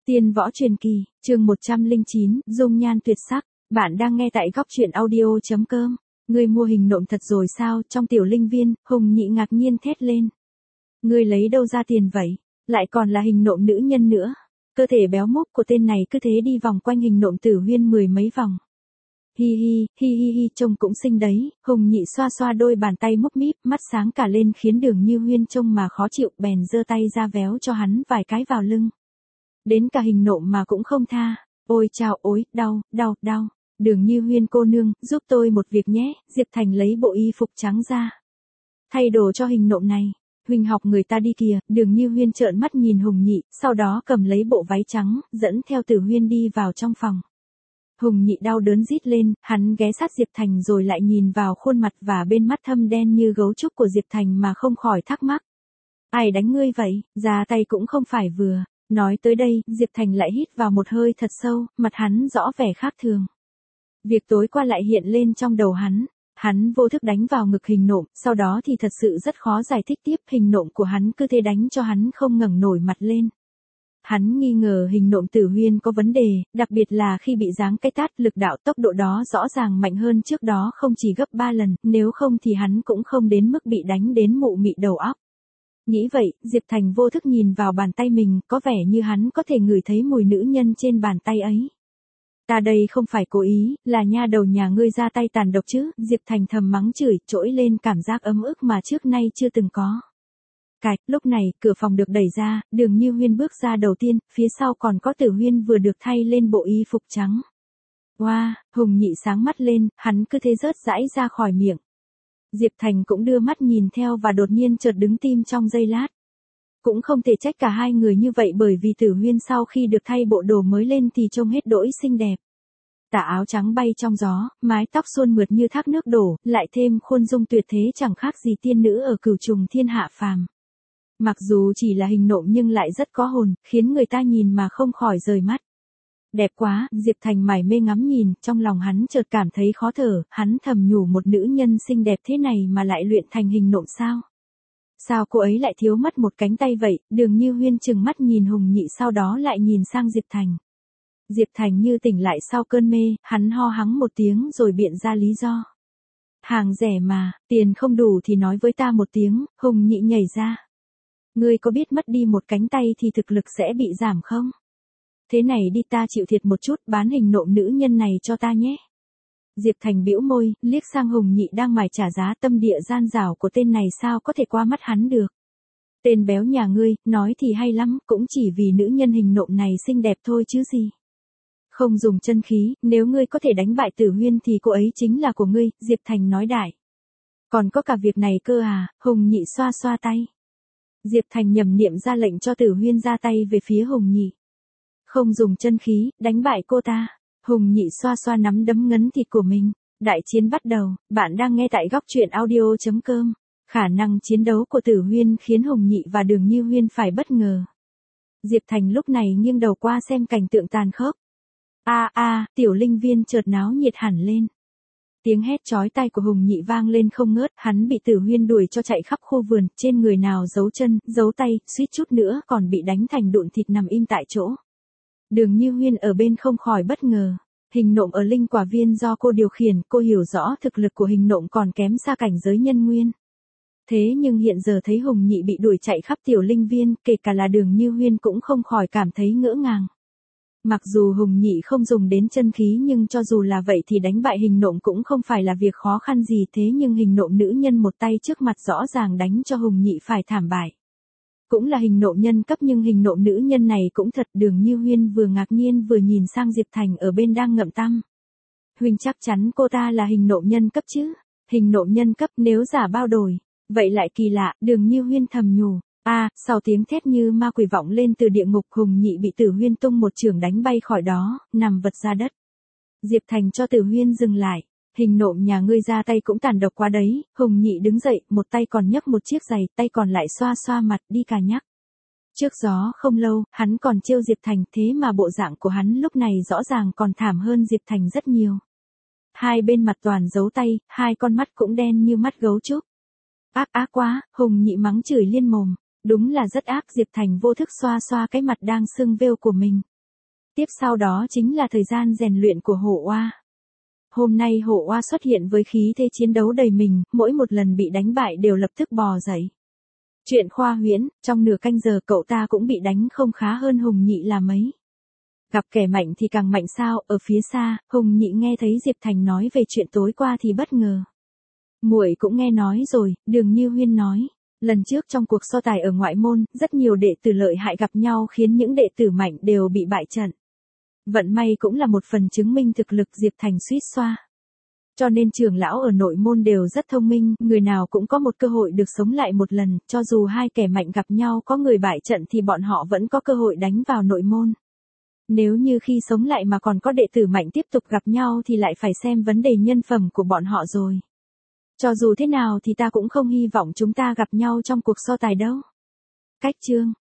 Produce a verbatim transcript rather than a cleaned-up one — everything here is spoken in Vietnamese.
Tiên võ truyền kỳ, chương một trăm lẻ chín, dung nhan tuyệt sắc. Bạn đang nghe tại góc truyện audio chấm com. Ngươi mua hình nộm thật rồi sao? Trong tiểu linh viên, Hùng Nhị ngạc nhiên thét lên. Ngươi lấy đâu ra tiền vậy? Lại còn là hình nộm nữ nhân nữa. Cơ thể béo mốc của tên này cứ thế đi vòng quanh hình nộm Tử Huyên mười mấy vòng. Hi hi, hi hi hi, trông cũng xinh đấy. Hùng Nhị xoa xoa đôi bàn tay múp míp, mắt sáng cả lên khiến Đường Như Huyên trông mà khó chịu, bèn giơ tay ra véo cho hắn vài cái vào lưng. Đến cả hình nộm mà cũng không tha. Ôi chao ối, đau, đau, đau. Đường Như Huyên cô nương, giúp tôi một việc nhé. Diệp Thành lấy bộ y phục trắng ra. Thay đồ cho hình nộm này. Huỳnh học người ta đi kìa. Đường Như Huyên trợn mắt nhìn Hùng Nhị, sau đó cầm lấy bộ váy trắng, dẫn theo Tử Huyên đi vào trong phòng. Hùng Nhị đau đớn rít lên, hắn ghé sát Diệp Thành rồi lại nhìn vào khuôn mặt và bên mắt thâm đen như gấu trúc của Diệp Thành mà không khỏi thắc mắc. Ai đánh ngươi vậy? Ra tay cũng không phải vừa. Nói tới đây, Diệp Thành lại hít vào một hơi thật sâu, mặt hắn rõ vẻ khác thường. Việc tối qua lại hiện lên trong đầu hắn. Hắn vô thức đánh vào ngực hình nộm, sau đó thì thật sự rất khó giải thích tiếp, hình nộm của hắn cứ thế đánh cho hắn không ngẩng nổi mặt lên. Hắn nghi ngờ hình nộm Tử Huyên có vấn đề, đặc biệt là khi bị giáng cái tát, lực đạo tốc độ đó rõ ràng mạnh hơn trước đó không chỉ gấp ba lần, nếu không thì hắn cũng không đến mức bị đánh đến mụ mị đầu óc. Nghĩ vậy, Diệp Thành vô thức nhìn vào bàn tay mình, có vẻ như hắn có thể ngửi thấy mùi nữ nhân trên bàn tay ấy. Ta đây không phải cố ý, là nha đầu nhà ngươi ra tay tàn độc chứ. Diệp Thành thầm mắng chửi, trỗi lên cảm giác ấm ức mà trước nay chưa từng có. Cạch, lúc này, cửa phòng được đẩy ra, Đường Như Huyên bước ra đầu tiên, phía sau còn có Tử Huyên vừa được thay lên bộ y phục trắng. Wow, Hùng Nhị sáng mắt lên, hắn cứ thế rớt rãi ra khỏi miệng. Diệp Thành cũng đưa mắt nhìn theo và đột nhiên chợt đứng tim trong giây lát. Cũng không thể trách cả hai người như vậy bởi vì Tử Huyên sau khi được thay bộ đồ mới lên thì trông hết đỗi xinh đẹp. Tà áo trắng bay trong gió, mái tóc suôn mượt như thác nước đổ, lại thêm khuôn dung tuyệt thế chẳng khác gì tiên nữ ở cửu trùng thiên hạ phàm. Mặc dù chỉ là hình nộm nhưng lại rất có hồn, khiến người ta nhìn mà không khỏi rời mắt. Đẹp quá, Diệp Thành mải mê ngắm nhìn, trong lòng hắn chợt cảm thấy khó thở, hắn thầm nhủ một nữ nhân xinh đẹp thế này mà lại luyện thành hình nộm sao? Sao cô ấy lại thiếu mất một cánh tay vậy? Đường Như Huyên trừng mắt nhìn Hùng Nhị sau đó lại nhìn sang Diệp Thành. Diệp Thành như tỉnh lại sau cơn mê, hắn ho hắng một tiếng rồi biện ra lý do. Hàng rẻ mà, tiền không đủ thì nói với ta một tiếng. Hùng Nhị nhảy ra. Ngươi có biết mất đi một cánh tay thì thực lực sẽ bị giảm không? Thế này đi, ta chịu thiệt một chút, bán hình nộm nữ nhân này cho ta nhé. Diệp Thành bĩu môi, liếc sang Hùng Nhị đang mải trả giá, tâm địa gian dảo của tên này sao có thể qua mắt hắn được. Tên béo nhà ngươi, nói thì hay lắm, cũng chỉ vì nữ nhân hình nộm này xinh đẹp thôi chứ gì. Không dùng chân khí, nếu ngươi có thể đánh bại Tử Huyên thì cô ấy chính là của ngươi, Diệp Thành nói đại. Còn có cả việc này cơ à? Hùng Nhị xoa xoa tay. Diệp Thành nhầm niệm ra lệnh cho Tử Huyên ra tay về phía Hùng Nhị. Không dùng chân khí, đánh bại cô ta. Hùng Nhị xoa xoa nắm đấm ngấn thịt của mình. Đại chiến bắt đầu, bạn đang nghe tại góc truyện audio chấm com. Khả năng chiến đấu của Tử Huyên khiến Hùng Nhị và Đường Như Huyên phải bất ngờ. Diệp Thành lúc này nghiêng đầu qua xem cảnh tượng tàn khốc. A a, tiểu linh viên chợt náo nhiệt hẳn lên. Tiếng hét chói tai của Hùng Nhị vang lên không ngớt, hắn bị Tử Huyên đuổi cho chạy khắp khu vườn, trên người nào giấu chân, giấu tay, suýt chút nữa còn bị đánh thành đụn thịt nằm im tại chỗ. Đường Như Huyên ở bên không khỏi bất ngờ. Hình nộm ở linh quả viên do cô điều khiển, cô hiểu rõ thực lực của hình nộm còn kém xa cảnh giới nhân nguyên. Thế nhưng hiện giờ thấy Hùng Nhị bị đuổi chạy khắp tiểu linh viên, kể cả là Đường Như Huyên cũng không khỏi cảm thấy ngỡ ngàng. Mặc dù Hùng Nhị không dùng đến chân khí nhưng cho dù là vậy thì đánh bại hình nộm cũng không phải là việc khó khăn gì, thế nhưng hình nộm nữ nhân một tay trước mặt rõ ràng đánh cho Hùng Nhị phải thảm bại. Cũng là hình nộm nhân cấp nhưng hình nộm nữ nhân này cũng thật. Đường Như Huyên vừa ngạc nhiên vừa nhìn sang Diệp Thành ở bên đang ngậm tăm. Huynh chắc chắn cô ta là hình nộm nhân cấp chứ? Hình nộm nhân cấp nếu giả bao đổi, vậy lại kỳ lạ, Đường Như Huyên thầm nhủ. A, à, sau tiếng thét như ma quỷ vọng lên từ địa ngục, Hùng Nhị bị Tử Huyên tung một chưởng đánh bay khỏi đó, nằm vật ra đất. Diệp Thành cho Tử Huyên dừng lại. Hình nộm nhà ngươi ra tay cũng tàn độc quá đấy. Hùng Nhị đứng dậy, một tay còn nhấc một chiếc giày, tay còn lại xoa xoa mặt, đi cà nhắc. Trước gió không lâu, hắn còn trêu Diệp Thành, thế mà bộ dạng của hắn lúc này rõ ràng còn thảm hơn Diệp Thành rất nhiều. Hai bên mặt toàn dấu tay, hai con mắt cũng đen như mắt gấu trúc. Ác ác quá, Hùng Nhị mắng chửi liên mồm. Đúng là rất ác. Diệp Thành vô thức xoa xoa cái mặt đang sưng vêu của mình. Tiếp sau đó chính là thời gian rèn luyện của hổ oa. Hôm nay hổ oa xuất hiện với khí thế chiến đấu đầy mình, mỗi một lần bị đánh bại đều lập tức bò dậy. Chuyện khoa huyễn, trong nửa canh giờ cậu ta cũng bị đánh không khá hơn Hùng Nhị là mấy. Gặp kẻ mạnh thì càng mạnh sao? Ở phía xa, Hùng Nhị nghe thấy Diệp Thành nói về chuyện tối qua thì bất ngờ. Muội cũng nghe nói rồi, Đường Như Huyên nói. Lần trước trong cuộc so tài ở ngoại môn, rất nhiều đệ tử lợi hại gặp nhau khiến những đệ tử mạnh đều bị bại trận. Vận may cũng là một phần chứng minh thực lực, Diệp Thành suýt xoa. Cho nên trưởng lão ở nội môn đều rất thông minh, người nào cũng có một cơ hội được sống lại một lần, cho dù hai kẻ mạnh gặp nhau có người bại trận thì bọn họ vẫn có cơ hội đánh vào nội môn. Nếu như khi sống lại mà còn có đệ tử mạnh tiếp tục gặp nhau thì lại phải xem vấn đề nhân phẩm của bọn họ rồi. Cho dù thế nào thì ta cũng không hy vọng chúng ta gặp nhau trong cuộc so tài đâu. Cách chương